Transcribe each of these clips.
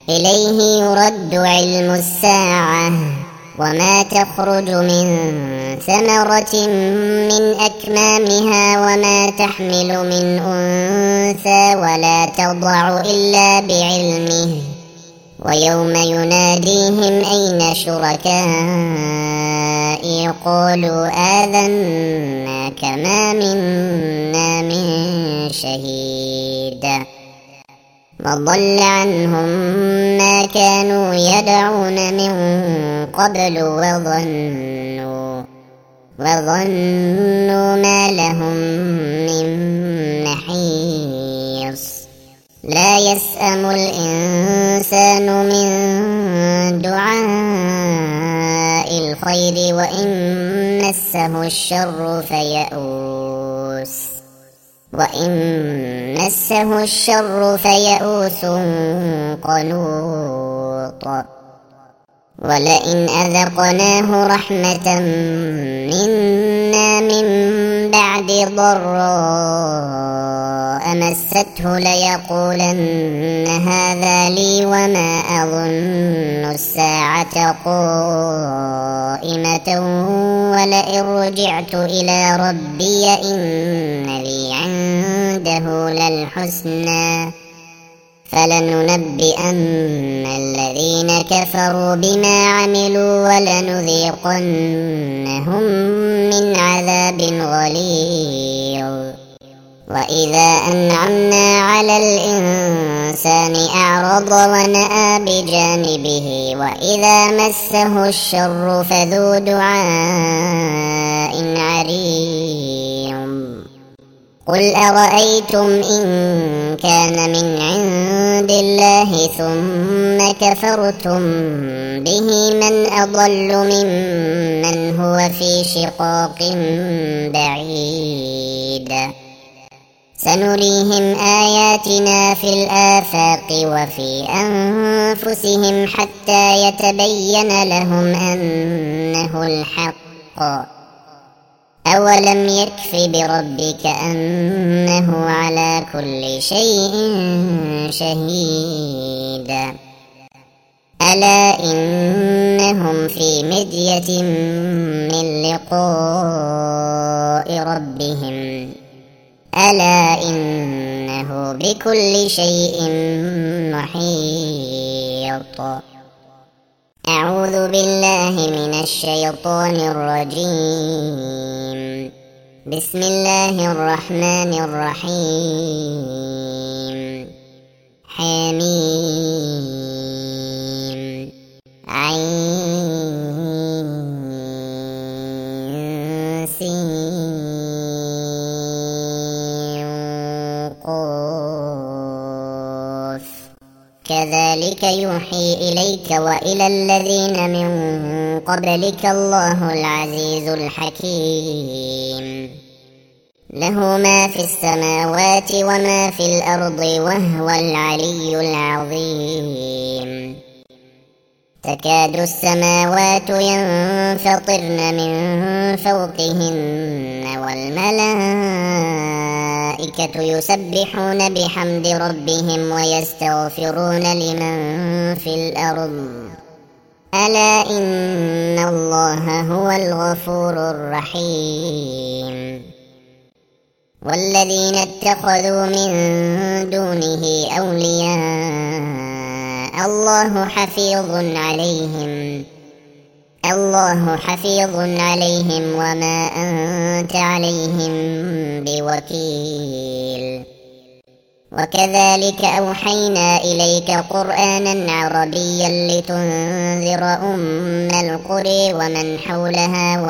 إليه يرد علم الساعة وما تخرج من ثمرة من أكمامها وما تحمل من أنثى ولا تضع إلا بعلمه ويوم يناديهم أين شركائي قالوا آذناك ما منا من شهيد وضل عنهم ما كانوا يدعون من قبل وظنوا ما لهم من محيص لا يسأم الإنسان من دعاء الخير وإن مسه الشر فيئوس قنوط ولئن أذقناه رحمة منا من بعد ضراء مسته ليقولن هذا لي وما أظن الساعة قائمة ولئن رجعت إلى ربي إن لي عنده للحسنى فلننبئن الذين كفروا بما عملوا ولنذيقنهم من عذاب غليظ وإذا أنعمنا على الإنسان أعرض ونأى بجانبه وإذا مسه الشر فذو دعاء عريض قل أرأيتم إن كان من عند الله ثم كفرتم به من أضل ممن هو في شقاق بعيد سنريهم آياتنا في الآفاق وفي أنفسهم حتى يتبين لهم أنه الحق أولم يكف بربك أنه على كل شيء شهيد ألا إنهم في مدية من لقاء ربهم ألا إنه بكل شيء محيط أعوذ بالله من الشيطان الرجيم بسم الله الرحمن الرحيم حميم عين سين قاف كذلك يوحي إليك وإلى الذين من قبلك الله العزيز الحكيم له ما في السماوات وما في الأرض وهو العلي العظيم تكاد السماوات ينفطرن من فوقهن والملائكة يسبحون بحمد ربهم ويستغفرون لمن في الأرض ألا إن الله هو الغفور الرحيم والذين اتخذوا من دونه أولياء الله حفيظ عليهم وما أنت عليهم بوكيل وكذلك أوحينا إليك قرآنا عربيا لتنذر أم القرى ومن حولها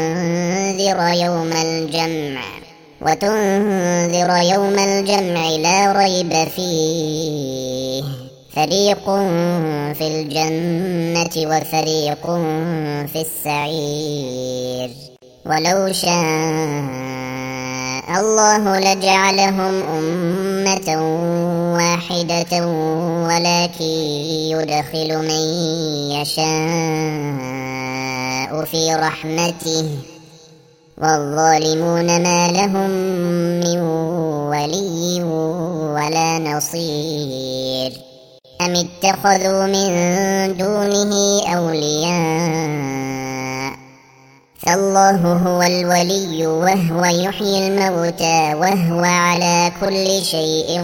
وتنذر يوم الجمع لا ريب فيه فريق في الجنة وفريق في السعير ولو شاء الله لجعلهم أمة واحدة ولكن يدخل من يشاء في رحمته والظالمون ما لهم من ولي ولا نصير أم اتخذوا من دونه أولياء فالله هو الولي وهو يحيي الموتى وهو على كل شيء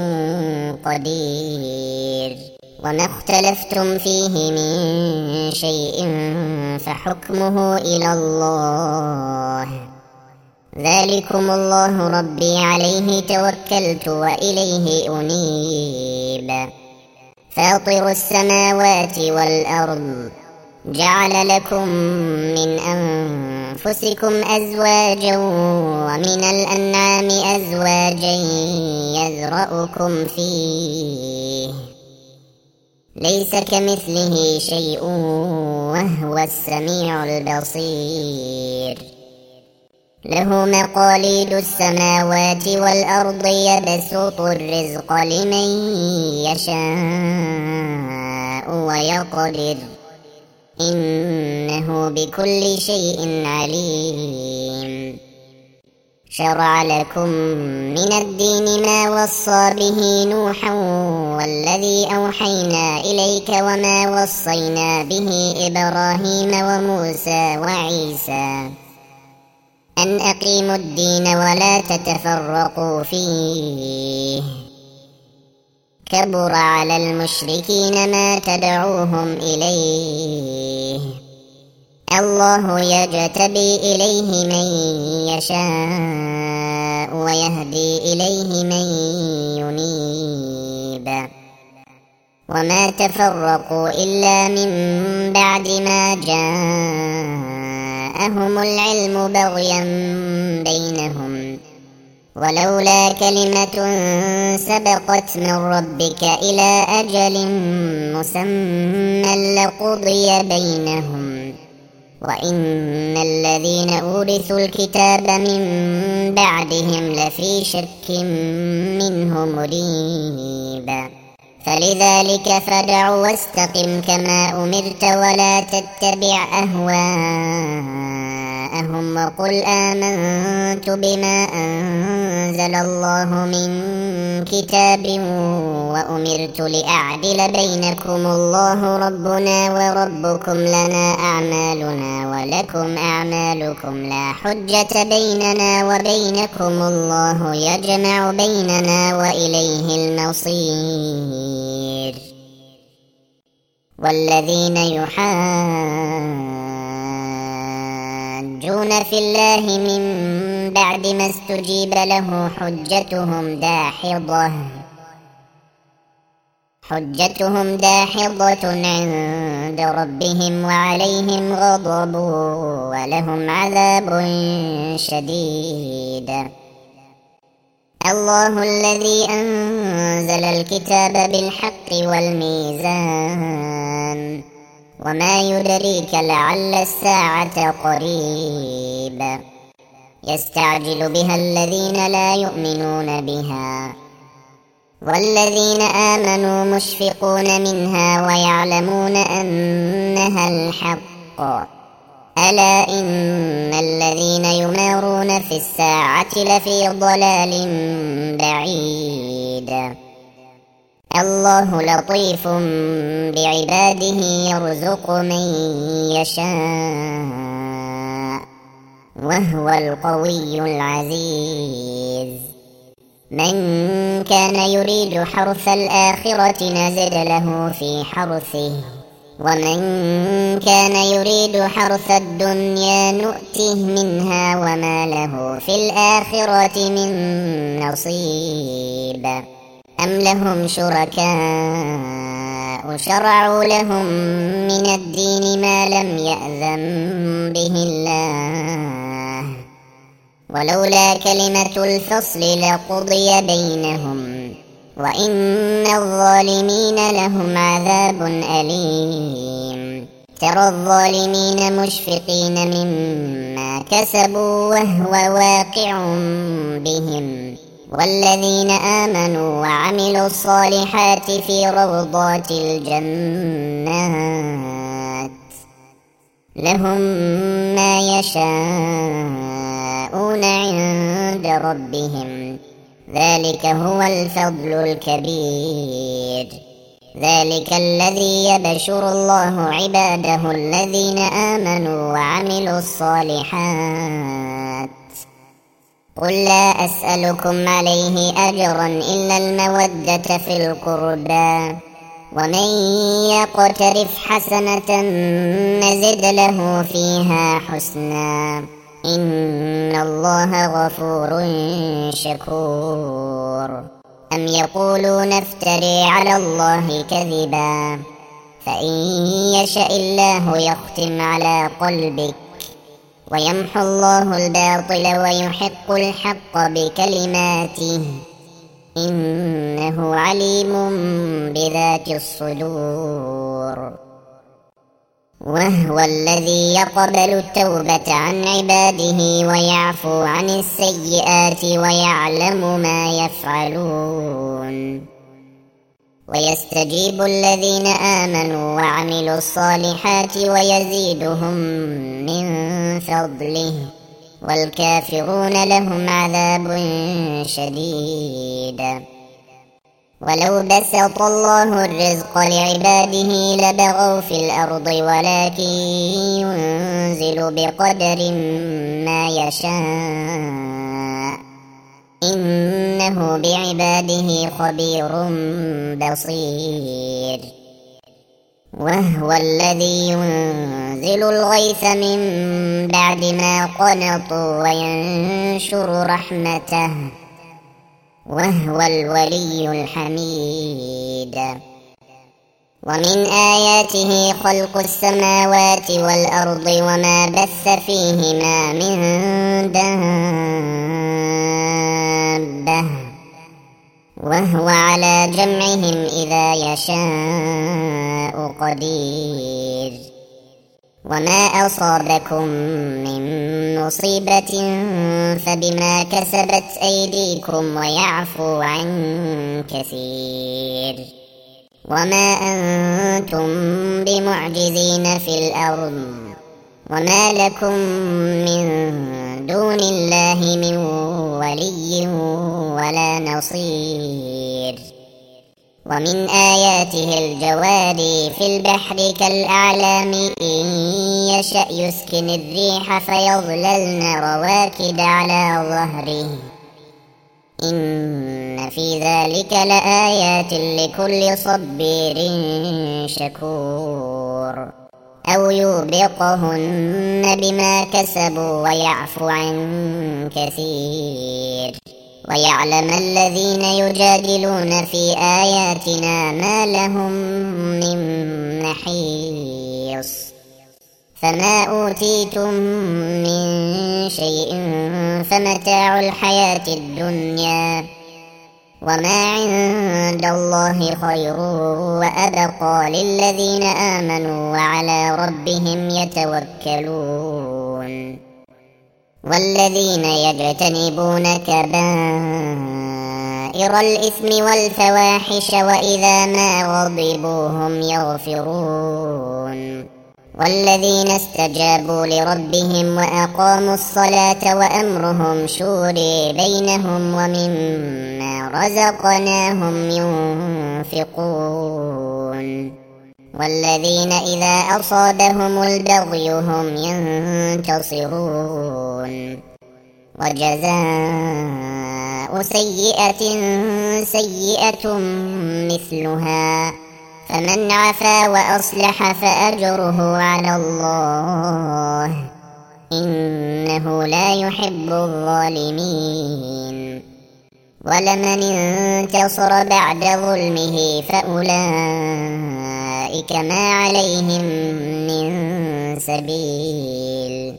قدير. وما اختلفتم فيه من شيء فحكمه إلى الله، ذلكم الله ربي عليه توكلت وإليه أنيب. فاطر السماوات والأرض جعل لكم من أنفسكم أزواجا ومن الأنعام أزواجا يذرأكم فيه ليس كمثله شيء وهو السميع البصير. له مقاليد السماوات والأرض يبسط الرزق لمن يشاء ويقدر إنه بكل شيء عليم. شرع لكم من الدين ما وصى به نوحا والذي أوحينا إليك وما وصينا به إبراهيم وموسى وعيسى أن أقيموا الدين ولا تتفرقوا فيه. كبر على المشركين ما تدعوهم إليه، الله يجتبي إليه من يشاء ويهدي إليه من ينيب. وما تفرقوا إلا من بعد ما جاءهم العلم بغيا بينهم، ولولا كلمة سبقت من ربك إلى أجل مسمى لقضي بينهم، وإن الذين أورثوا الكتاب من بعدهم لفي شك منه مريب. فلذلك فادع واستقم كما أمرت ولا تتبع أهواءهم وقل آمنت بما أنزل الله من كتاب وأمرت لأعدل بينكم الله ربنا وربكم لنا أعمالنا ولكم أعمالكم لا حجة بيننا وبينكم الله يجمع بيننا وإليه المصير. والذين يحاجون في الله من بعد ما استجيب له حجتهم داحضة عند ربهم وعليهم غضب ولهم عذاب شديد. الله الذي أنزل الكتاب بالحق والميزان، وما يدريك لعل الساعة قريب. يستعجل بها الذين لا يؤمنون بها، والذين آمنوا مشفقون منها ويعلمون أنها الحق. ألا إن الذين يمارون في الساعة لفي ضلال بعيد. الله لطيف بعباده يرزق من يشاء وهو القوي العزيز. من كان يريد حرث الآخرة نزد له في حرثه، ومن كان يريد حرث الدنيا نؤته منها وما له في الآخرة من نصيب. أم لهم شركاء شرعوا لهم من الدين ما لم يأذن به الله، ولولا كلمة الفصل لقضي بينهم، وإن الظالمين لهم عذاب أليم. ترى الظالمين مشفقين مما كسبوا وهو واقع بهم، والذين آمنوا وعملوا الصالحات في روضات الجنات لهم ما يشاءون عند ربهم، ذلك هو الفضل الكبير. ذلك الذي يبشر الله عباده الذين آمنوا وعملوا الصالحات. قل لا أسألكم عليه أجرا إلا المودة في القربى، ومن يقترف حسنة نزد له فيها حسنا، إن الله غفور شكور. أم يقولون افتري على الله كذبا، فإن يشاء الله يختم على قلبك ويمحو الله الباطل ويحق الحق بكلماته، إنه عليم بذات الصدور. وهو الذي يقبل التوبة عن عباده ويعفو عن السيئات ويعلم ما يفعلون، ويستجيب الذين آمنوا وعملوا الصالحات ويزيدهم من فضله، والكافرون لهم عذاب شديد. ولو بسط الله الرزق لعباده لبغوا في الأرض، ولكن ينزل بقدر ما يشاء، إنه بعباده خبير بصير. وهو الذي ينزل الغيث من بعد ما قنطوا وينشر رحمته، وهو الولي الحميد. ومن آياته خلق السماوات والأرض وما بث فيهما من دابة، وهو على جمعهم إذا يشاء قدير. وما أصابكم من مصيبة فبما كسبت أيديكم ويعفو عن كثير. وما أنتم بمعجزين في الأرض، وما لكم من دون الله من ولي ولا نصير. ومن آياته الجواري في البحر كالأعلام، إن يشأ يسكن الريح فيظللن رواكد على ظهره، إن في ذلك لآيات لكل صبير شكور. أو يوبقهن بما كسبوا ويعفو عن كثير، ويعلم الذين يجادلون في آياتنا ما لهم من محيص. فما أوتيتم من شيء فمتاع الحياة الدنيا، وما عند الله خير وأبقى للذين آمنوا وعلى ربهم يتوكلون. والذين يجتنبون كبائر الإثم والفواحش وإذا ما غضبوا هم يغفرون. والذين استجابوا لربهم وأقاموا الصلاة وأمرهم شورى بينهم ومما رزقناهم ينفقون. والذين إذا أصابهم البغي هم ينتصرون. وجزاء سيئة سيئة مثلها، فمن عفا وأصلح فأجره على الله، إنه لا يحب الظالمين. ولمن انتصر بعد ظلمه فأولئك ما عليهم من سبيل،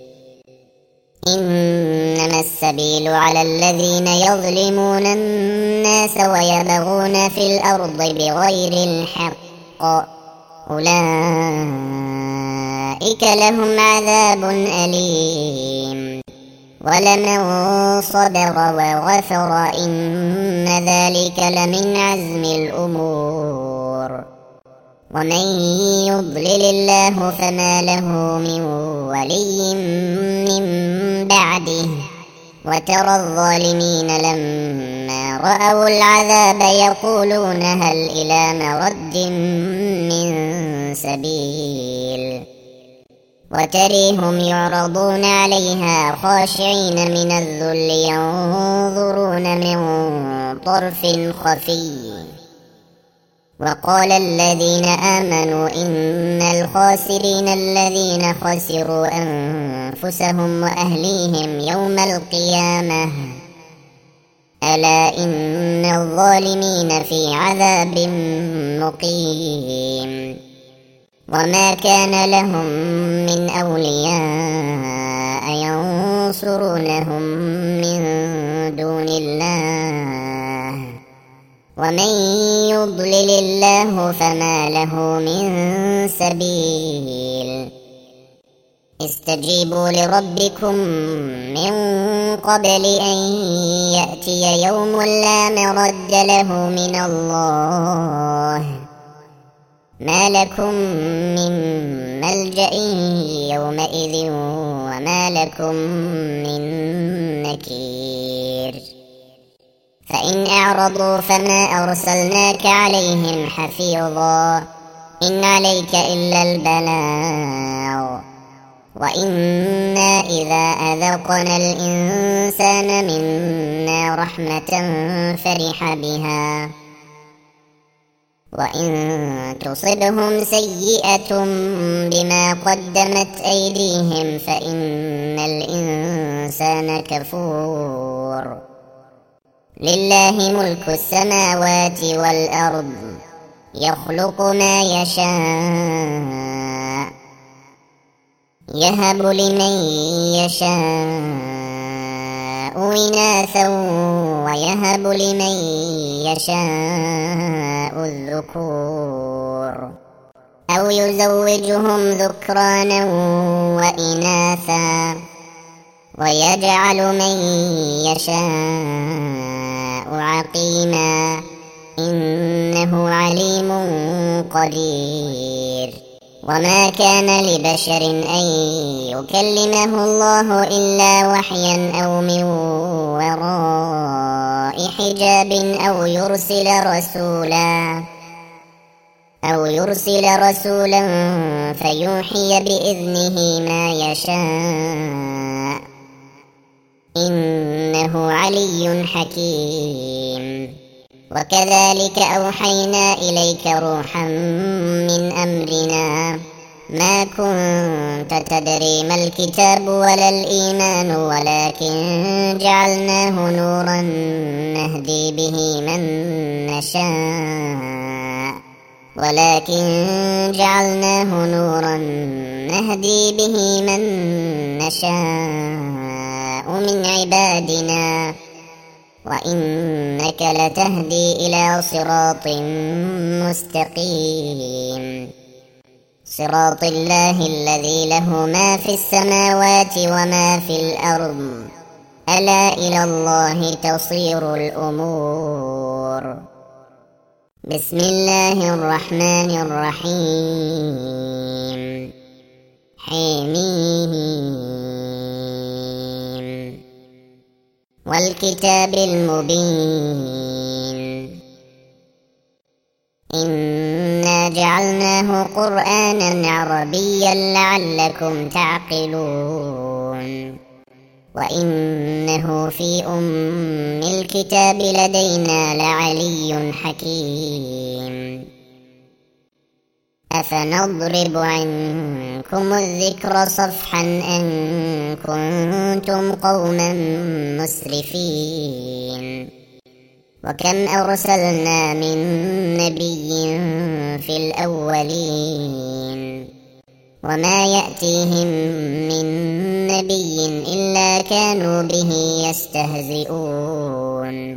إنما السبيل على الذين يظلمون الناس ويبغون في الأرض بغير الحق، أولئك لهم عذاب أليم. ولمن صبر وغفر إن ذلك لمن عزم الأمور. ومن يضلل الله فما له من ولي من بعده، وترى الظالمين لما رأوا العذاب يقولون هل إلى مرد من سبيل وتريهم يعرضون عليها خاشعين من الذل ينظرون من طرف خفي. وقال الذين آمنوا إن الخاسرين الذين خسروا أنفسهم وأهليهم يوم القيامة ألا إن الظالمين في عذاب مقيم. وما كان لهم من أولياء ينصرونهم من دون الله ومن يضلل الله فما له من سبيل. استجيبوا لربكم من قبل أن يأتي يوم لا مرد له من الله ما لكم من ملجأ يومئذ وما لكم من نكير. فإن أعرضوا فما أرسلناك عليهم حفيظا إن عليك إلا البلاغ وإنا إذا أذقنا الإنسان منا رحمة فرح بها وإن تصبهم سيئة بما قدمت أيديهم فإن الإنسان كفور. لله ملك السماوات والأرض يخلق ما يشاء يهب لمن يشاء إناثا ويهب لمن يشاء الذكور أو يزوجهم ذكرانا وإناثا ويجعل من يشاء عقيما إنه عليم قدير. وما كان لبشر أن يكلمه الله إلا وحيا أو من وراء حجاب أو يرسل رسولا فيوحي بإذنه ما يشاء إنه علي حكيم. وكذلك أوحينا إليك روحا من أمرنا ما كنت تدري ما الكتاب ولا الإيمان ولكن جعلناه نورا نهدي به من نشاء من عبادنا وإنك لتهدي إلى صراط مستقيم صراط الله الذي له ما في السماوات وما في الأرض ألا إلى الله تصير الأمور. بسم الله الرحمن الرحيم حميم والكتاب المبين إنا جعلناه قرآنا عربيا لعلكم تعقلون وإنه في أم الكتاب لدينا لعلي حكيم. أفنضرب عنكم الذكر صفحا أن كنتم قوما مسرفين وكم أرسلنا من نبي في الأولين وما يأتيهم من نبي إلا كانوا به يستهزئون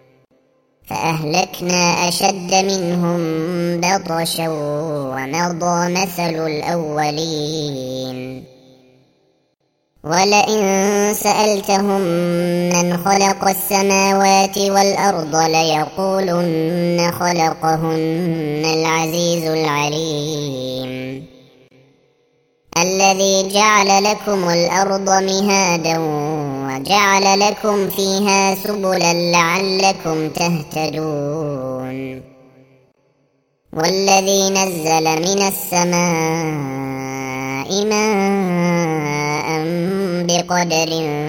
فأهلكنا أشد منهم بطشا ومضى مثل الأولين. ولئن سألتهم من خلق السماوات والأرض ليقولن خلقهن العزيز العليم الذي جعل لكم الأرض مهادا وجعل لكم فيها سبلا لعلكم تهتدون والذي نزل من السماء ماء بقدر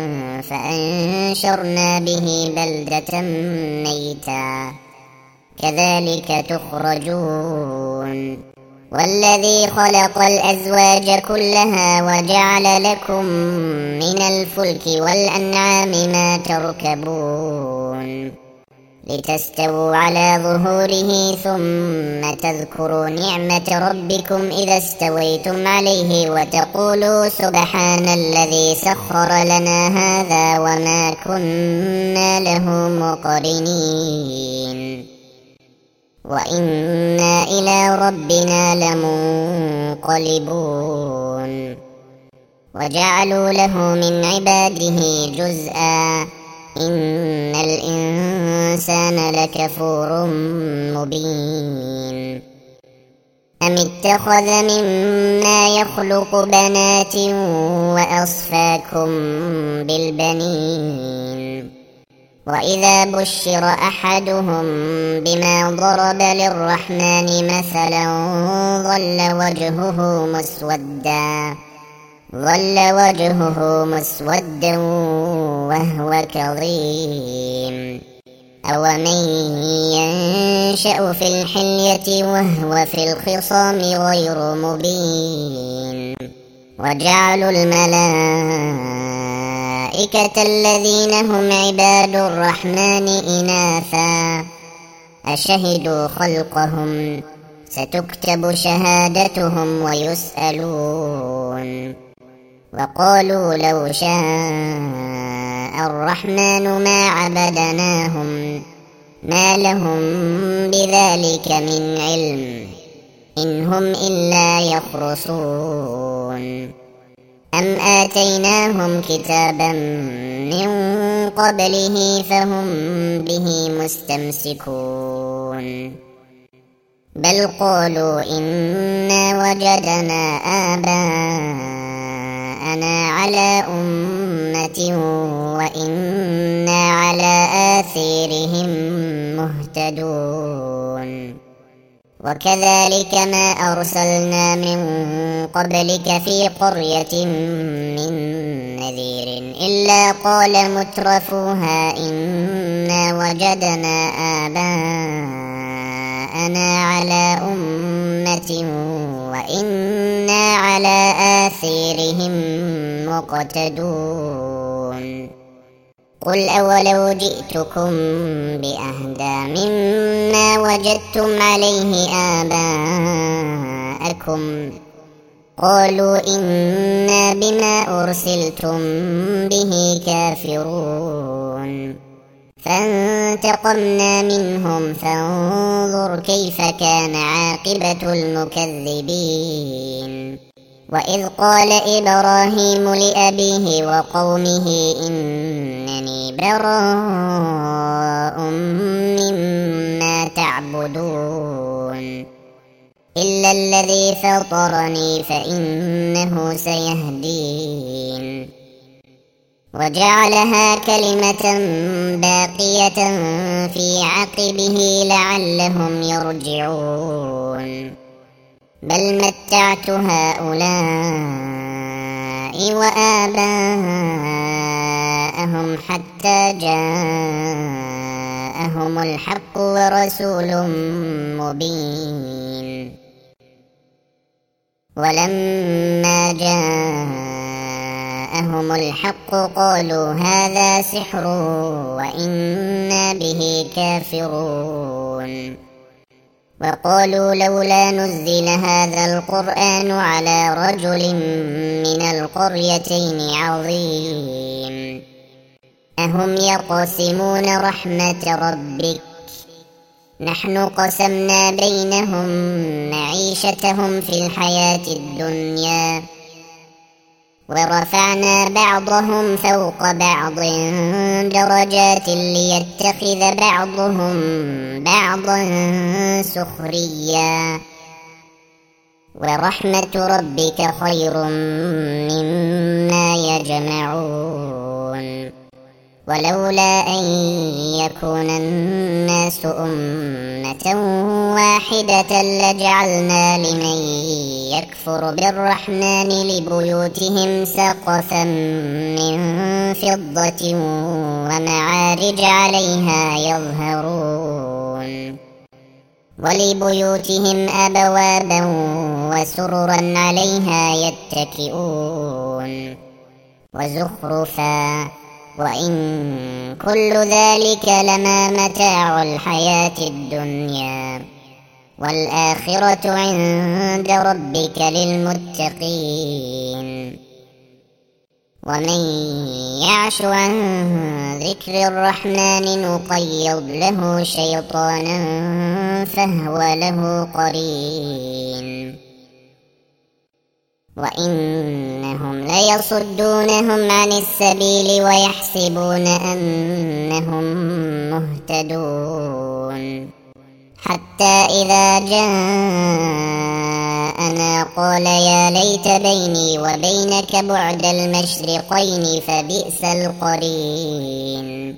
فأنشرنا به بلدة ميتا كذلك تخرجون والذي خلق الأزواج كلها وجعل لكم من الفلك والأنعام ما تركبون لتستووا على ظهوره ثم تذكروا نعمة ربكم إذا استويتم عليه وتقولوا سبحان الذي سخر لنا هذا وما كنا له مقرنين وإنا إلى ربنا لمنقلبون وجعلوا له من عباده جزءا إن الإنسان لكفور مبين أم اتخذ مما يخلق بنات وأصفاكم بالبنين وإذا بشر أحدهم بما ضرب للرحمن مثلا ظل وجهه مسودا وهو كظيم أومن ينشأ في الحلية وهو في الخصام غير مبين وجعلوا الملائكة الذين هم عباد الرحمن إناثا أشهدوا خلقهم ستكتب شهادتهم ويسألون وقالوا لو شاء الرحمن ما عبدناهم ما لهم بذلك من علم إن هم إلا يخرصون أم آتيناهم كتابا من قبله فهم به مستمسكون بل قالوا إنا وجدنا آباءنا على أمة وإنا على آثارهم مهتدون وكذلك ما أرسلنا من قبلك في قرية من نذير إلا قال مترفوها إنا وجدنا آباءنا على أمة وإنا على آثارهم مقتدون قل أولو جئتكم بأهدى مما وجدتم عليه آباءكم قالوا إنا بما أرسلتم به كافرون فانتقمنا منهم فانظر كيف كان عاقبة المكذبين وإذ قال إبراهيم لأبيه وقومه إنني براء مما تعبدون إلا الذي فطرني فإنه سيهدين وجعلها كلمة باقية في عقبه لعلهم يرجعون بل متعت هؤلاء وآباءهم حتى جاءهم الحق ورسول مبين ولما جاءهم الحق قالوا هذا سحر وإنا به كافرون وقالوا لولا نزل هذا القرآن على رجل من القريتين عظيم أهم يقسمون رحمة ربك نحن قسمنا بينهم معيشتهم في الحياة الدنيا ورفعنا بعضهم فوق بعض درجات ليتخذ بعضهم بعضا سخريا ورحمة ربك خير مما يجمعون ولولا أن يكون الناس أمة واحدة لجعلنا لمن يكفر بالرحمن لبيوتهم سقفا من فضة ومعارج عليها يظهرون ولبيوتهم أبوابا وسررا عليها يتكئون وزخرفا وإن كل ذلك لما متاع الحياة الدنيا والآخرة عند ربك للمتقين ومن يعش عن ذكر الرحمن نقيض له شيطانا فهو له قرين وإنهم ليصدونهم عن السبيل ويحسبون أنهم مهتدون حتى إذا جاءنا قال يا ليت بيني وبينك بعد المشرقين فبئس القرين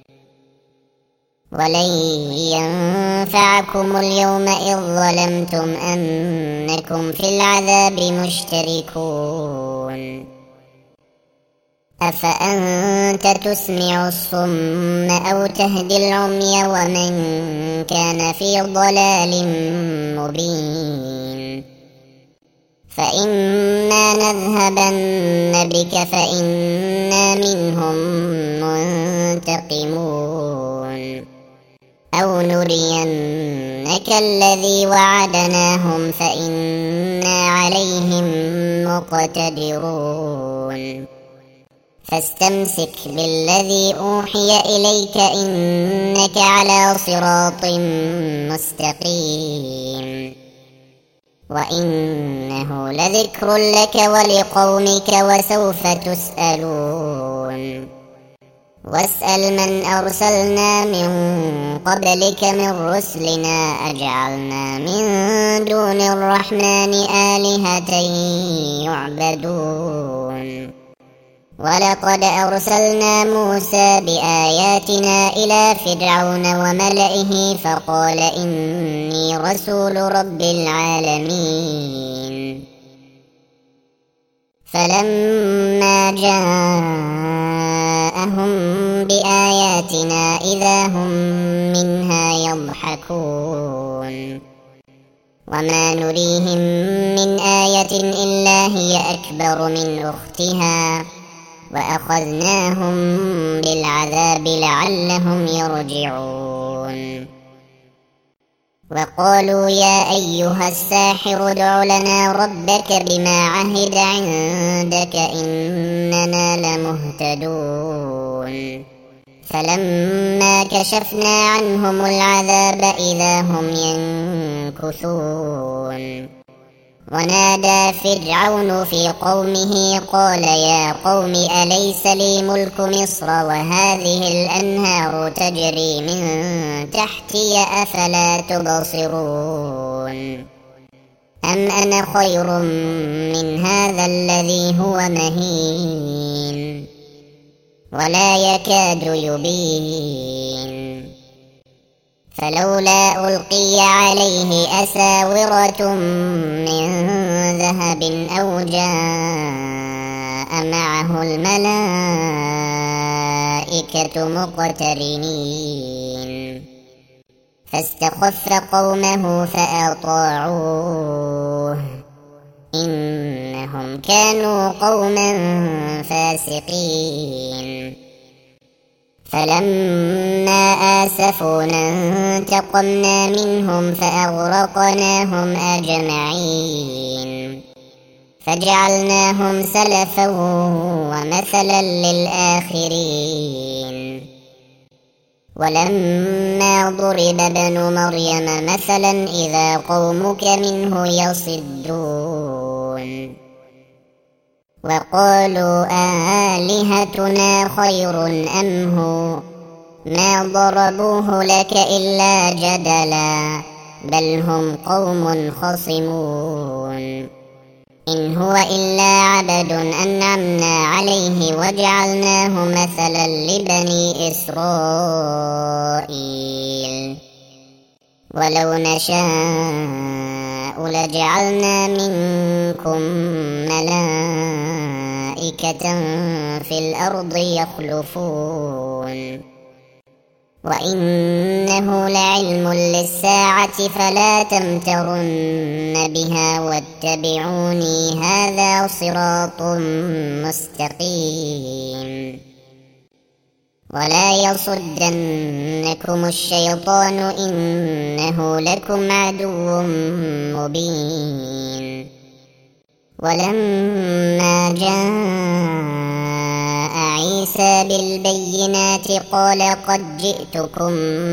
ولن ينفعكم اليوم إذ ظلمتم أنكم في العذاب مشتركون أفأنت تسمع الصم أو تهدي العمي ومن كان في ضلال مبين فإما نذهبن بك فإنا منهم منتقمون أو نرينك الذي وعدناهم فإنا عليهم مقتدرون فاستمسك بالذي أوحي إليك إنك على صراط مستقيم وإنه لذكر لك ولقومك وسوف تسألون واسأل من أرسلنا من قبلك من رسلنا أجعلنا من دون الرحمن آلهة يعبدون ولقد أرسلنا موسى بآياتنا إلى فرعون وملئه فقال إني رسول رب العالمين فلما جاءهم بآياتنا إذا هم منها يضحكون وما نريهم من آية إلا هي أكبر من أختها وأخذناهم بالعذاب لعلهم يرجعون وقالوا يا أيها الساحر ادع لنا ربك بما عهد عندك إننا لمهتدون فلما كشفنا عنهم العذاب إذا هم ينكثون ونادى فرعون في قومه قال يا قوم أليس لي ملك مصر وهذه الأنهار تجري من تحتي أفلا تبصرون أم أنا خير من هذا الذي هو مهين ولا يكاد يبين فلولا ألقي عليه أساورة من ذهب أو جاء معه الملائكة مقترنين فاستخف قومه فأطاعوه إنهم كانوا قوما فاسقين فلما آسفونا انتقمنا منهم فأغرقناهم أجمعين فجعلناهم سلفا ومثلا للآخرين ولما ضرب ابن مريم مثلا إذا قومك منه يصدون وقالوا آلهتنا خير أم هو ما ضربوه لك إلا جدلا بل هم قوم خصمون إن هو إلا عبد أنعمنا عليه وجعلناه مثلا لبني إسرائيل ولو نشاء لجعلنا منكم ملائكة في الأرض يخلفون وإنه لعلم للساعة فلا تمترن بها واتبعوني هذا صراط مستقيم ولا يصدنكم الشيطان إنه لكم عدو مبين ولما جاء عيسى بالبينات قال قد جئتكم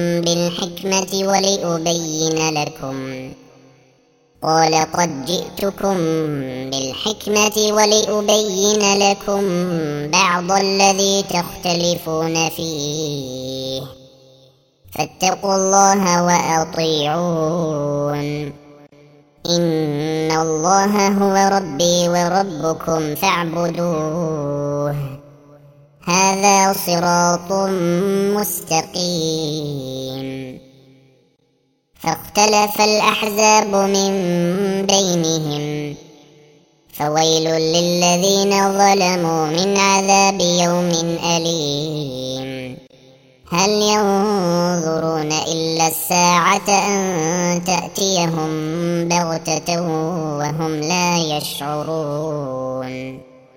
بالحكمة ولأبين لكم بعض الذي تختلفون فيه فاتقوا الله وأطيعون إن الله هو ربي وربكم فاعبدوه هذا صراط مستقيم فاختلف الأحزاب من بينهم فويل للذين ظلموا من عذاب يوم أليم هل ينظرون إلا الساعة أن تأتيهم بغتة وهم لا يشعرون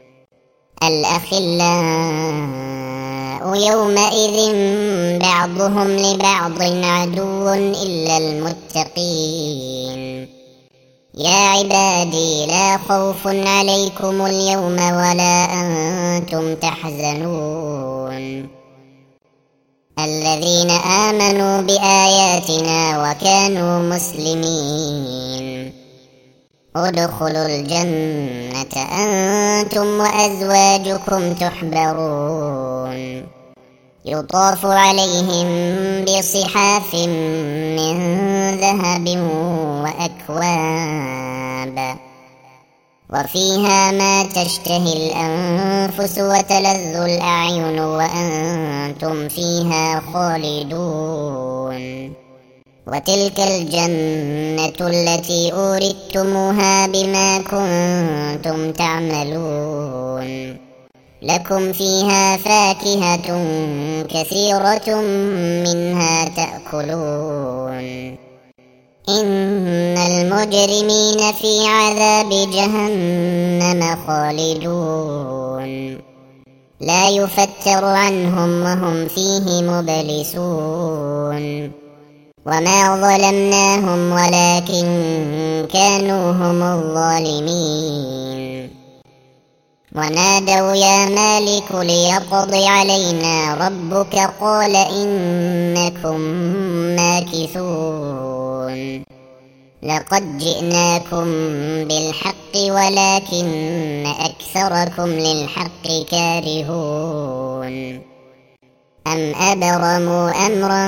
الأخلاء يومئذ بعضهم لبعض عدو إلا المتقين يا عبادي لا خوف عليكم اليوم ولا أنتم تحزنون الذين آمنوا بآياتنا وكانوا مسلمين ادخلوا الجنة أنتم وأزواجكم تحبرون يطاف عليهم بصحاف من ذهب وأكواب وفيها ما تشتهي الأنفس وتلذ الأعين وأنتم فيها خالدون وتلك الجنة التي أورثتموها بما كنتم تعملون لكم فيها فاكهة كثيرة منها تأكلون إن المجرمين في عذاب جهنم خالدون لا يفتر عنهم وهم فيه مبلسون وما ظلمناهم ولكن كانوا هم الظالمين ونادوا يا مالك ليقض علينا ربك قال إنكم ماكثون لقد جئناكم بالحق ولكن أكثركم للحق كارهون أم أبرموا أمرا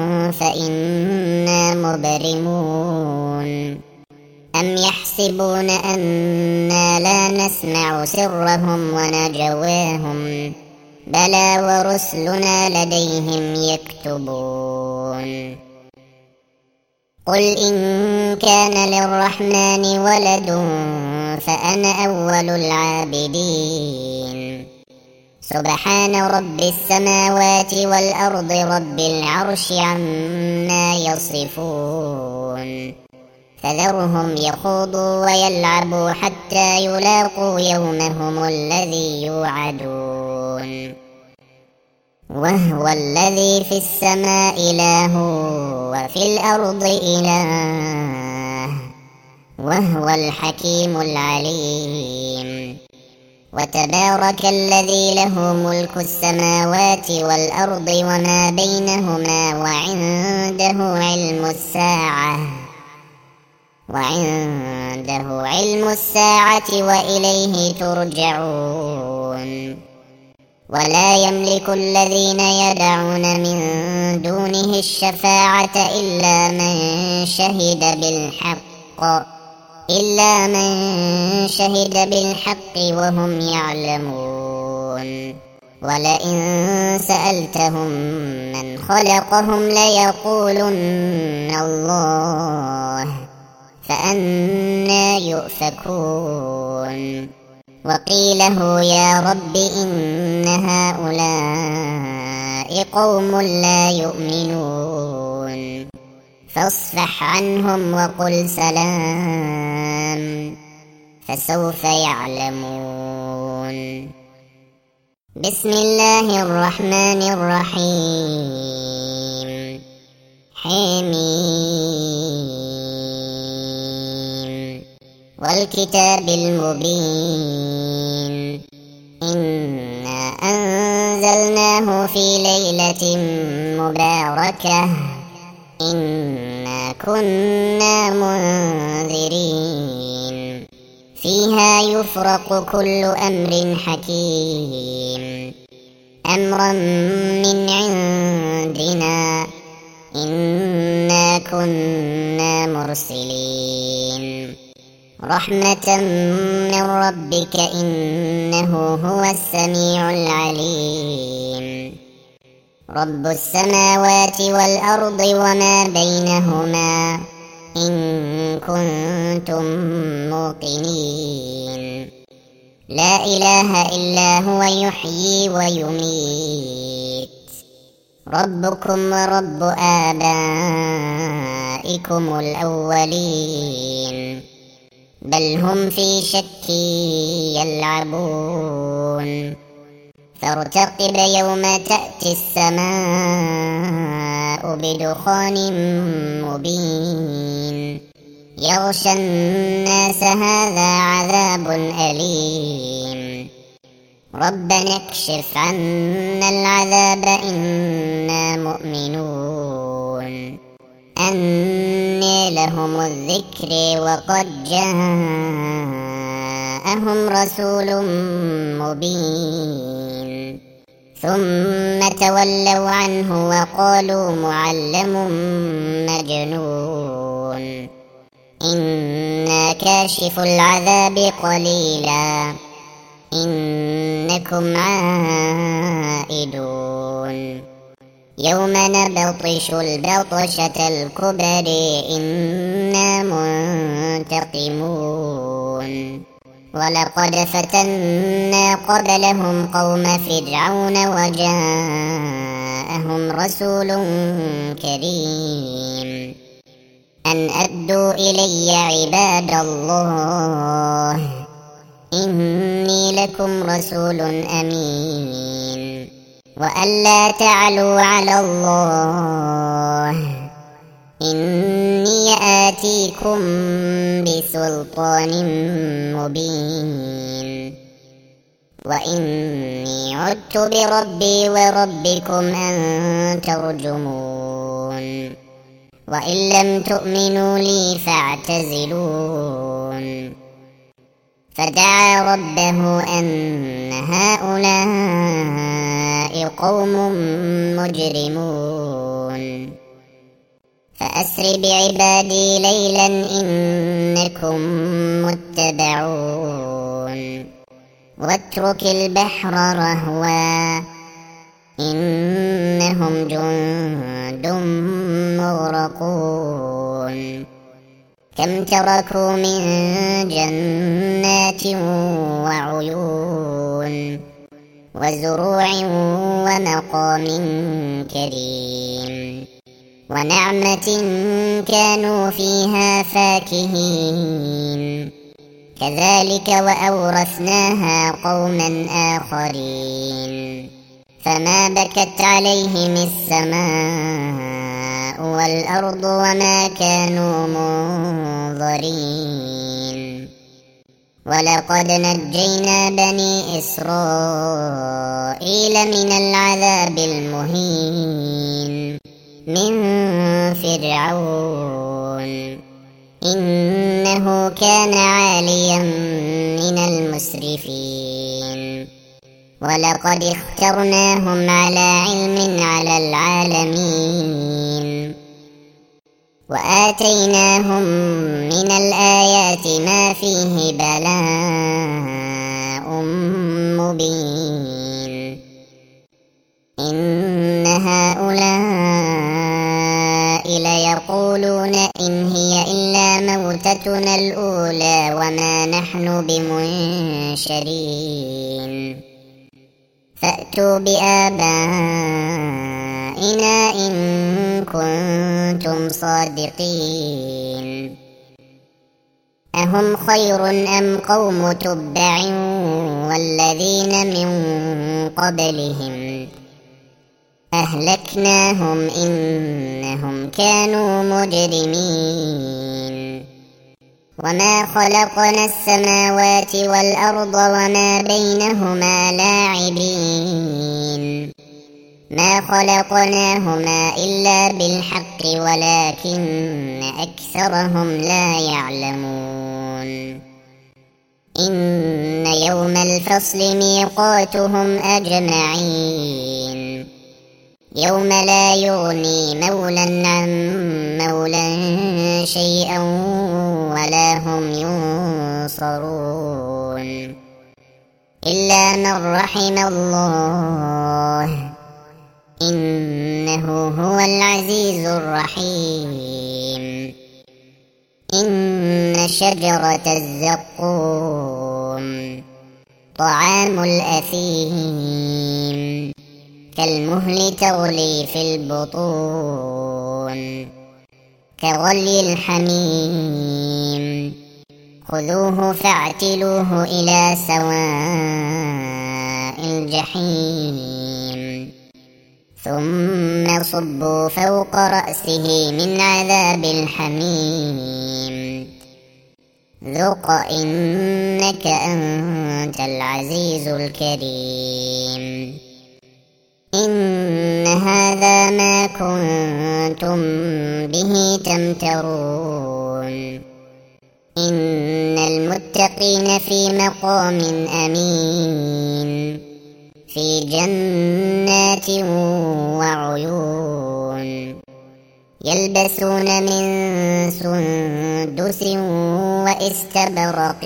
فإنا مبرمون أم يحسبون أنا لا نسمع سرهم ونجواهم بلى ورسلنا لديهم يكتبون قل إن كان للرحمن ولد فأنا أول العابدين سبحان رب السماوات والأرض رب العرش عما يصفون فذرهم يخوضوا ويلعبوا حتى يلاقوا يومهم الذي يوعدون وهو الذي في السماء إله وفي الأرض إله وهو الحكيم العليم وتبارك الذي له ملك السماوات والأرض وما بينهما وعنده علم الساعة وإليه ترجعون ولا يملك الذين يدعون من دونه الشفاعة إلا من شهد بالحق وهم يعلمون ولئن سألتهم من خلقهم ليقولن الله فأنى يؤفكون وقيله يا رب إن هؤلاء قوم لا يؤمنون فاصفح عنهم وقل سلام فسوف يعلمون. بسم الله الرحمن الرحيم. حميم والكتاب المبين إنا أنزلناه في ليلة مباركة إنا كنا منذرين فيها يفرق كل أمر حكيم أمرا من عندنا إنا كنا مرسلين رحمة من ربك إنه هو السميع العليم. رب السماوات والأرض وما بينهما إن كنتم موقنين لا إله إلا هو يحيي ويميت ربكم ورب آبائكم الأولين بل هم في شك يلعبون فارتقب يوم تأتي السماء بدخان مبين يغشى الناس هذا عذاب أليم ربنا اكشف عنا العذاب إنا مؤمنون أنى لهم الذكر وقد جاءهم رسول مبين ثم تولوا عنه وقالوا معلم مجنون إنا كاشف العذاب قليلا إنكم عائدون يوم نبطش البطشة الكبرى إنا منتقمون ولقد فتنا قبلهم قوم فرعون وجاءهم رسول كريم أن أدوا إلي عباد الله إني لكم رسول أمين وأن لا تعلوا على الله إني آتيكم بسلطان مبين وإني عدت بربي وربكم أن ترجمون وإن لم تؤمنوا لي فاعتزلون فدعا ربه أن هؤلاء قوم مجرمون فأسر بعبادي ليلا إنكم متبعون واترك البحر رهوا إنهم جند مغرقون كم تركوا من جنات وعيون وزروع ومقام كريم ونعمة كانوا فيها فاكهين كذلك وأورثناها قوما آخرين فما بكت عليهم السماء والأرض وما كانوا منظرين ولقد نجينا بني إسرائيل من العذاب المهين من فرعون إنه كان عاليا من المسرفين ولقد اخترناهم على علم على العالمين وآتيناهم من الآيات ما فيه بلاء مبين أمتنا الأولى وما نحن بمنشرين فأتوا بآبائنا إن كنتم صادقين أهم خير أم قوم تبع والذين من قبلهم أهلكناهم إنهم كانوا مجرمين وما خلقنا السماوات والأرض وما بينهما لاعبين ما خلقناهما إلا بالحق ولكن أكثرهم لا يعلمون إن يوم الفصل ميقاتهم أجمعين يوم لا يغني مولى عن مولى شيئا ولا هم ينصرون إلا من رحم الله إنه هو العزيز الرحيم إن شجرة الزقوم طعام الأثيم كالمهل تغلي في البطون كغلي الحميم خذوه فاعتلوه إلى سواء الجحيم ثم صبوا فوق رأسه من عذاب الحميم ذق إنك أنت العزيز الكريم إن هذا ما كنتم به تمترون إن المتقين في مقام أمين في جنات وعيون يلبسون من سندس وإستبرق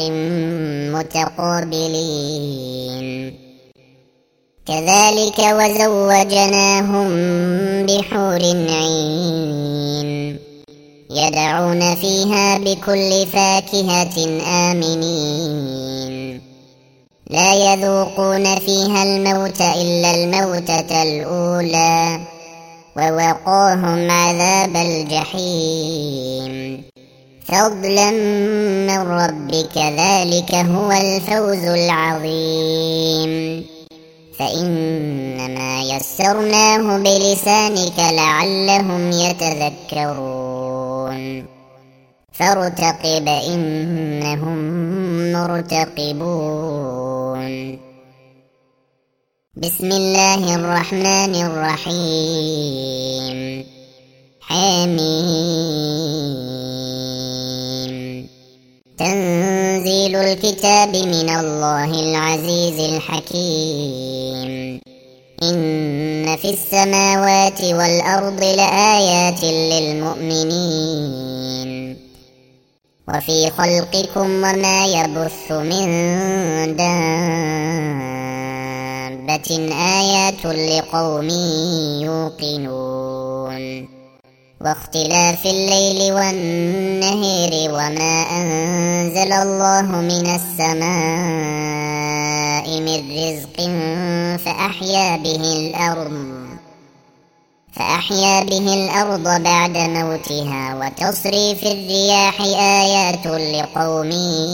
متقابلين كذلك وزوجناهم بحور عين يدعون فيها بكل فاكهة آمنين لا يذوقون فيها الموت إلا الموتة الأولى ووقاهم عذاب الجحيم فضلا من ربك ذلك هو الفوز العظيم فإنما يسرناه بلسانك لعلهم يتذكرون فارتقب إنهم مرتقبون بسم الله الرحمن الرحيم حميم تنزيل الكتاب من الله العزيز الحكيم إن في السماوات والأرض لآيات للمؤمنين وفي خلقكم وما يبث من دابة آيات لقوم يوقنون واختلاف الليل والنهار وما أنزل الله من السماء من رزق فأحيا به الأرض بعد موتها وتصريف الرياح آيات لقوم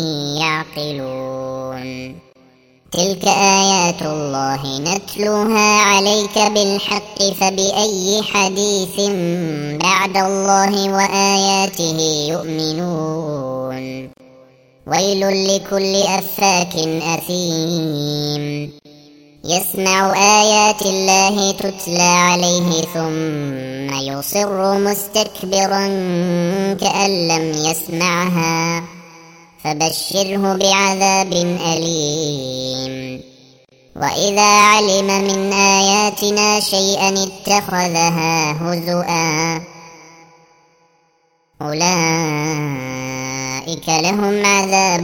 يعقلون تلك آيات الله نتلوها عليك بالحق فبأي حديث بعد الله وآياته يؤمنون ويل لكل أفاك أثيم يسمع آيات الله تتلى عليه ثم يصر مستكبرا كأن لم يسمعها فبشره بعذاب أليم وإذا علم من آياتنا شيئا اتخذها هزؤا أولئك لهم عذاب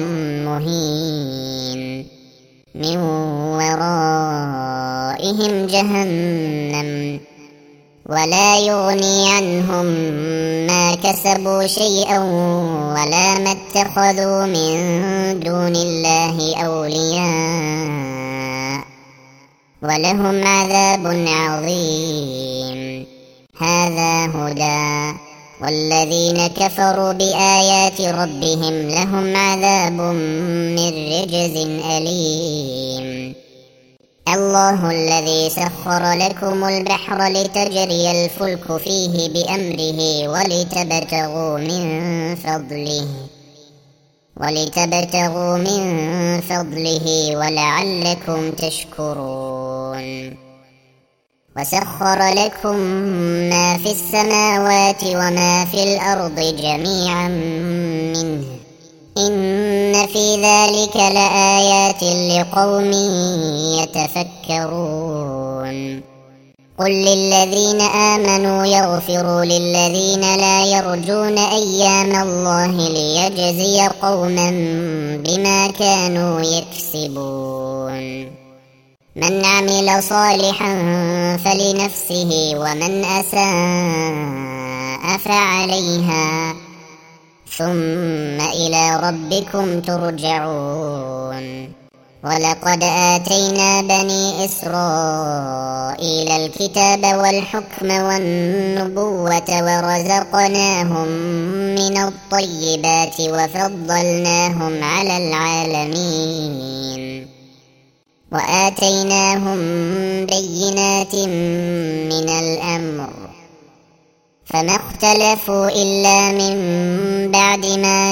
مهين من ورائهم جهنم ولا يغني عنهم ما كسبوا شيئا ولا ما اتخذوا من دون الله أولياء ولهم عذاب عظيم. هذا هدى، والذين كفروا بآيات ربهم لهم عذاب من رجز أليم. الله الذي سخر لكم البحر لتجري الفلك فيه بأمره ولتبتغوا من فضله ولعلكم تشكرون. وسخر لكم ما في السماوات وما في الأرض جميعا منه إن في ذلك لآيات لقوم يتفكرون. قل للذين آمنوا يغفروا للذين لا يرجون أيام الله ليجزي قوما بما كانوا يكسبون. من عمل صالحا فلنفسه ومن أساء فعليها ثم إلى ربكم ترجعون. ولقد آتينا بني إسرائيل الكتاب والحكم والنبوة ورزقناهم من الطيبات وفضلناهم على العالمين وآتيناهم بينات من الأمر فما اختلفوا إلا من بعد ما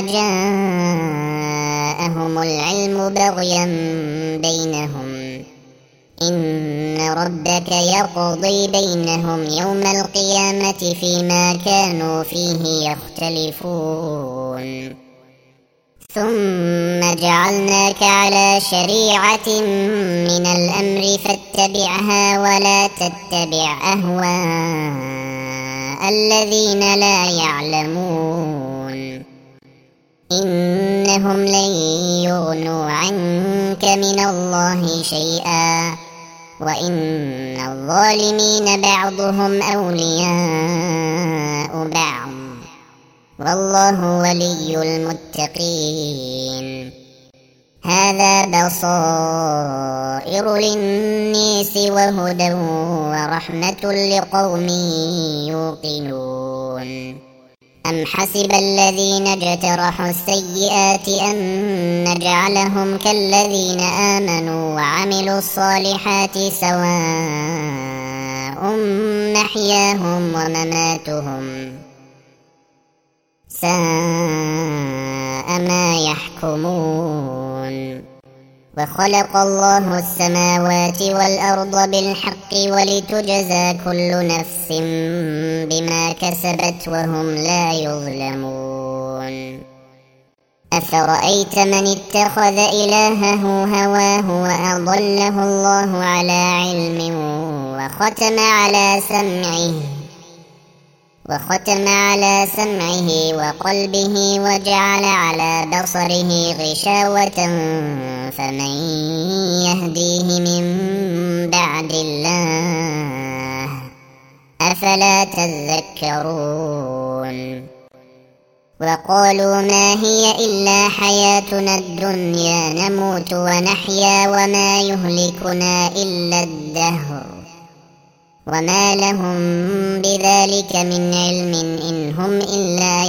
جاءهم العلم بغيا بينهم إن ربك يقضي بينهم يوم القيامة فيما كانوا فيه يختلفون. ثم جعلناك على شريعة من الأمر فاتبعها ولا تتبع أهواء الذين لا يعلمون إنهم لن يغنوا عنك من الله شيئا وإن الظالمين بعضهم أولياء بعض والله ولي المتقين. هذا بصائر للناس وهدى ورحمة لقوم يوقنون. أم حسب الذين اجترحوا السيئات أن نجعلهم كالذين آمنوا وعملوا الصالحات سواء محياهم ومماتهم ساء ما يحكمون. وخلق الله السماوات والأرض بالحق ولتجزى كل نفس بما كسبت وهم لا يظلمون. أفرأيت من اتخذ إلهه هواه وأضله الله على علم وختم على سمعه وقلبه وجعل على بصره غشاوة فمن يهديه من بعد الله أفلا تذكرون. وقالوا ما هي إلا حياتنا الدنيا نموت ونحيا وما يهلكنا إلا الدهر وما لهم بذلك من علم إن هم إلا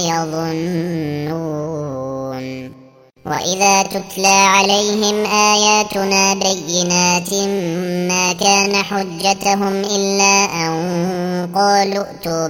يظنون. وإذا تتلى عليهم آياتنا بينات ما كان حجتهم إلا أن قالوا ائتوا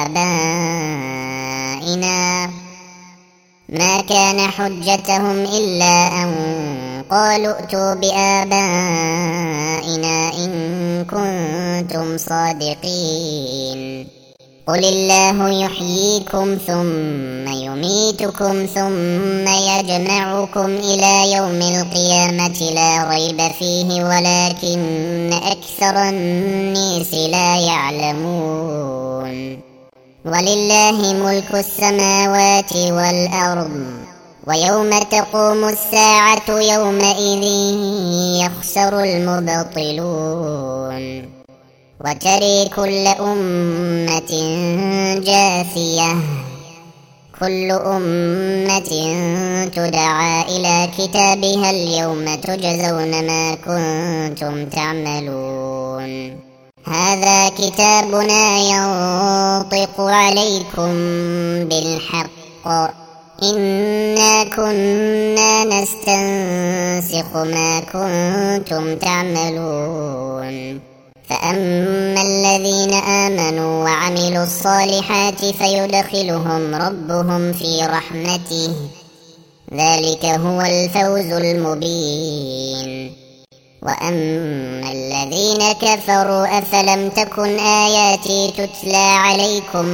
بآبائنا إن كنتم صادقين. قل الله يحييكم ثم يميتكم ثم يجمعكم إلى يوم القيامة لا ريب فيه ولكن أكثر الناس لا يعلمون. ولله ملك السماوات والأرض ويوم تقوم الساعة يومئذ يخسر المبطلون. وتري كل أمة جاثية كل أمة تدعى إلى كتابها اليوم تجزون ما كنتم تعملون هذا كتابنا ينطق عليكم بالحق إنا كنا نستنسخ ما كنتم تعملون فأما الذين آمنوا وعملوا الصالحات فيدخلهم ربهم في رحمته ذلك هو الفوز المبين وأما الذين كفروا أفلم تكن آياتي تتلى عليكم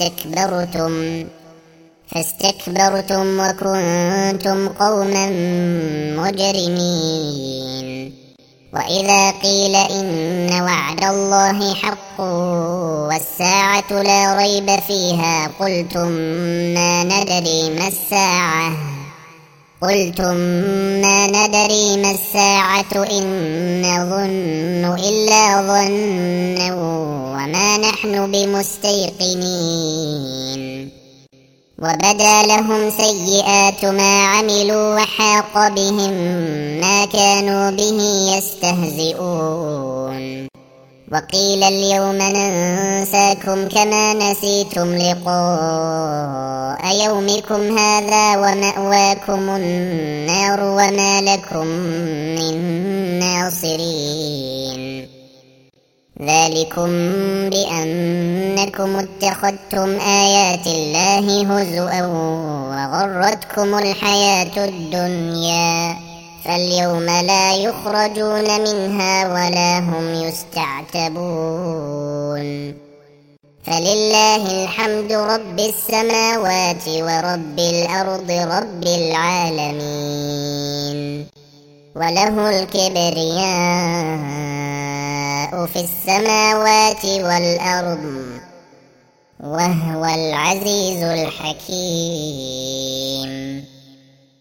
فاستكبرتم وكنتم قوما مجرمين وإذا قيل إن وعد الله حق والساعة لا ريب فيها قلتم ما ندري ما الساعة إن نظن إلا ظنا وما نحن بمستيقنين وبدا لهم سيئات ما عملوا وحاق بهم ما كانوا به يستهزئون وقيل اليوم ننساكم كما نسيتم لقاء يومكم هذا ومأواكم النار وما لكم من ناصرين ذلكم بأنكم اتخذتم آيات الله هزؤا وغرتكم الحياة الدنيا فاليوم لا يخرجون منها ولا هم يستعتبون فلله الحمد رب السماوات ورب الأرض رب العالمين وله الكبرياء في السماوات والأرض وهو العزيز الحكيم